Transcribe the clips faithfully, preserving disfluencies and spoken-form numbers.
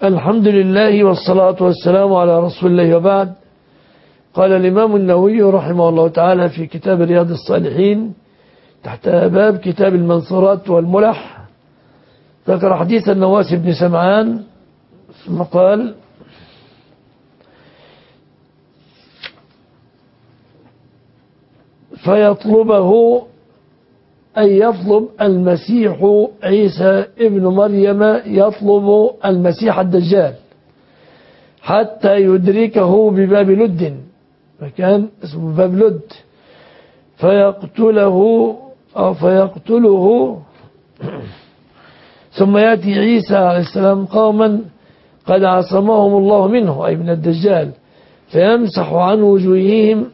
الحمد لله والصلاة والسلام على رسول الله، وبعد. قال الإمام النووي رحمه الله تعالى في كتاب رياض الصالحين تحت باب كتاب المنصورات والملح، ذكر حديث النواس بن سمعان ثم قال: فيطلبه أي يطلب المسيح عيسى ابن مريم، يطلب المسيح الدجال حتى يدركه بباب لد، مكان اسمه باب لد، فيقتله أو فيقتله ثم يأتي عيسى عليه السلام قوما قد عصمهم الله منه أي من الدجال، فيمسح عن وجوههم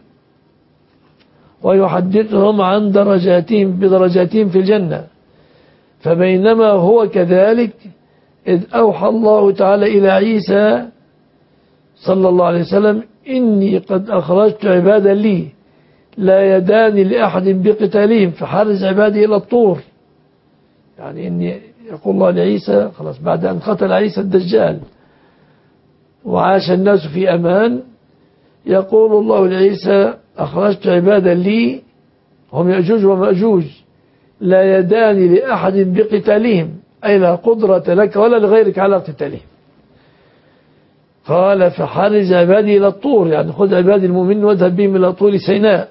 ويحدثهم عن درجاتهم بدرجاتهم في الجنة. فبينما هو كذلك إذ أوحى الله تعالى إلى عيسى صلى الله عليه وسلم: إني قد أخرجت عبادا لي لا يدان لأحد بقتالهم فحرز عبادي إلى الطور. يعني إني يقول الله لعيسى خلاص بعد أن قتل عيسى الدجال وعاش الناس في أمان، يقول الله لعيسى: أخرجت عبادا لي هم يأجوج ومأجوج لا يدان لأحد بقتالهم، أي لا قدرة لك ولا لغيرك على قتالهم. قال: فحرز عبادي إلى الطور، يعني خذ عبادي المؤمنين واذهب بهم إلى طور سيناء.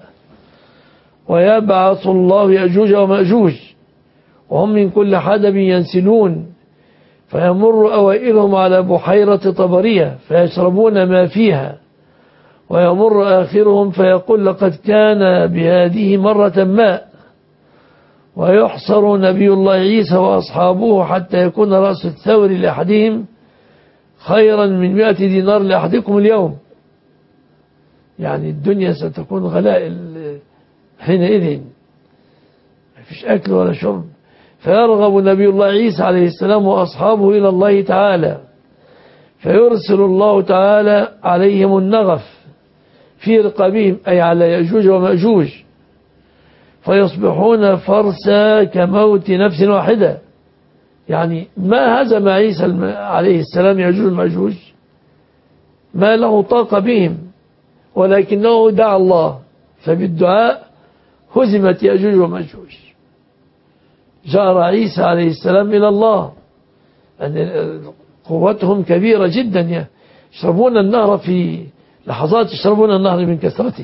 ويبعث الله يأجوج ومأجوج وهم من كل حدب ينسلون، فيمر أوائلهم على بحيرة طبرية فيشربون ما فيها، ويمر آخرهم فيقول: لقد كان بهذه مرة ماء. ويحصر نبي الله عيسى وأصحابه حتى يكون رأس الثور لأحدهم خيرا من مئة دينار لأحدكم اليوم. يعني الدنيا ستكون غلاء حينئذ، ما فيش أكل ولا شرب. فيرغب نبي الله عيسى عليه السلام وأصحابه إلى الله تعالى، فيرسل الله تعالى عليهم النغف في رقابهم أي على يأجوج ومأجوج، فيصبحون فرسا كموت نفس واحدة. يعني ما هزم عيسى عليه السلام يأجوج ومأجوج، ما له طاقة بهم، ولكنه دعا الله فبالدعاء هزمت يأجوج ومأجوج. جار عيسى عليه السلام إلى الله أن قوتهم كبيرة جدا، يشربون النهر في لحظات، يشربون النهر من كثرته.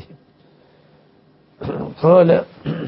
قال: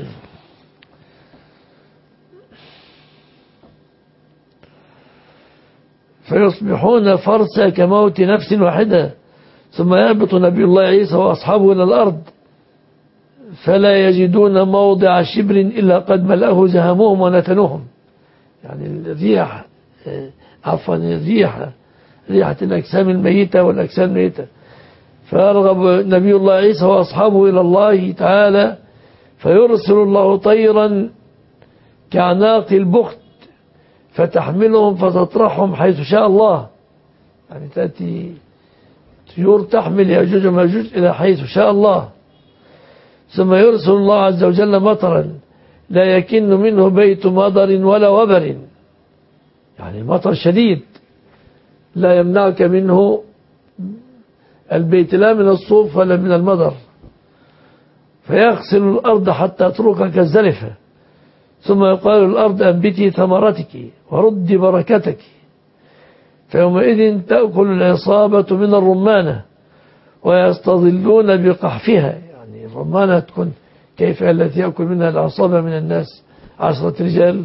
فيصبحون فرسا كموت نفس واحدة، ثم يهبط نبي الله عيسى وأصحابه إلى الأرض فلا يجدون موضع شبر إلا قد ملأه زهمهم ونتنهم. يعني الريح عفوا الريح ريحة الأجسام الميتة والأجسام الميتة. فيرغب نبي الله عيسى وأصحابه إلى الله تعالى، فيرسل الله طيرا كعناق البخت فتحملهم فتطرحهم حيث شاء الله. يعني تأتي طيور تحمل يأجوج ومأجوج إلى حيث شاء الله. ثم يرسل الله عز وجل مطرا لا يكن منه بيت مطر ولا وبر، يعني مطر شديد لا يمنعك منه البيت لا من الصوف ولا من المطر، فيغسل الأرض حتى تترك كالزلفة، ثم يقال الأرض: أنبتي ثمرتك وردي بركتك. فيومئذ تأكل العصابة من الرمانة ويستظلون بقحفها. يعني الرمانة تكون كيف التي يأكل منها العصابة من الناس عشرة رجال،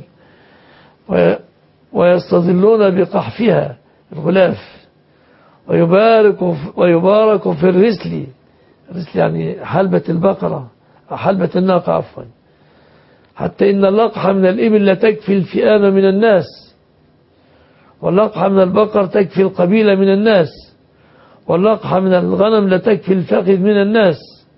ويستظلون بقحفها الغلاف. ويبارك ويبارك في الرسل، الرسل يعني حلبة البقرة حلبة الناقة عفوا، حتى إن اللقحة من الإبل لا تكفي الفئام من الناس، واللقحة من البقر تكفي القبيلة من الناس، واللقحة من الغنم لا تكفي الفخذ من الناس.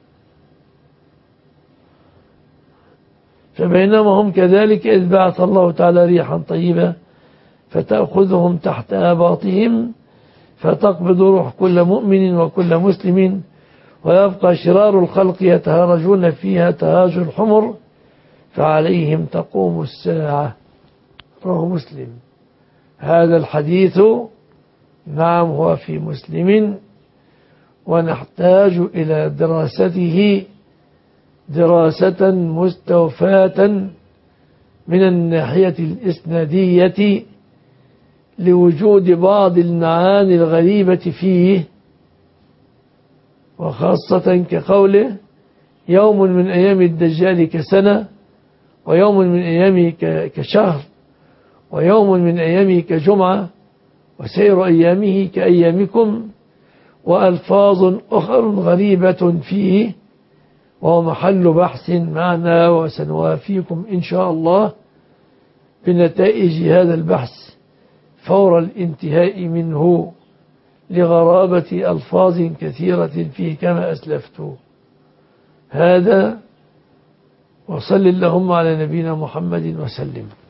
فبينما هم كذلك إذ بعث الله تعالى ريحا طيبة فتأخذهم تحت آباطهم فتقبض روح كل مؤمن وكل مسلم، ويبقى شرار الخلق يتهارجون فيها تهاج الحمر فعليهم تقوم الساعة. رواه مسلم. هذا الحديث نعم هو في مسلم، ونحتاج إلى دراسته دراسة مستوفاة من الناحية الإسنادية لوجود بعض المعاني الغريبة فيه، وخاصة كقوله يوم من أيام الدجال كسنة، ويوم من أيامه كشهر، ويوم من أيامه كجمعة، وسير أيامه كأيامكم، وألفاظ أخر غريبة فيه، وهو محل بحث معنا، وسنوافيكم إن شاء الله بنتائج هذا البحث فور الانتهاء منه لغرابة ألفاظ كثيرة فيه كما أسلفت. هذا، وصل اللهم على نبينا محمد وسلم.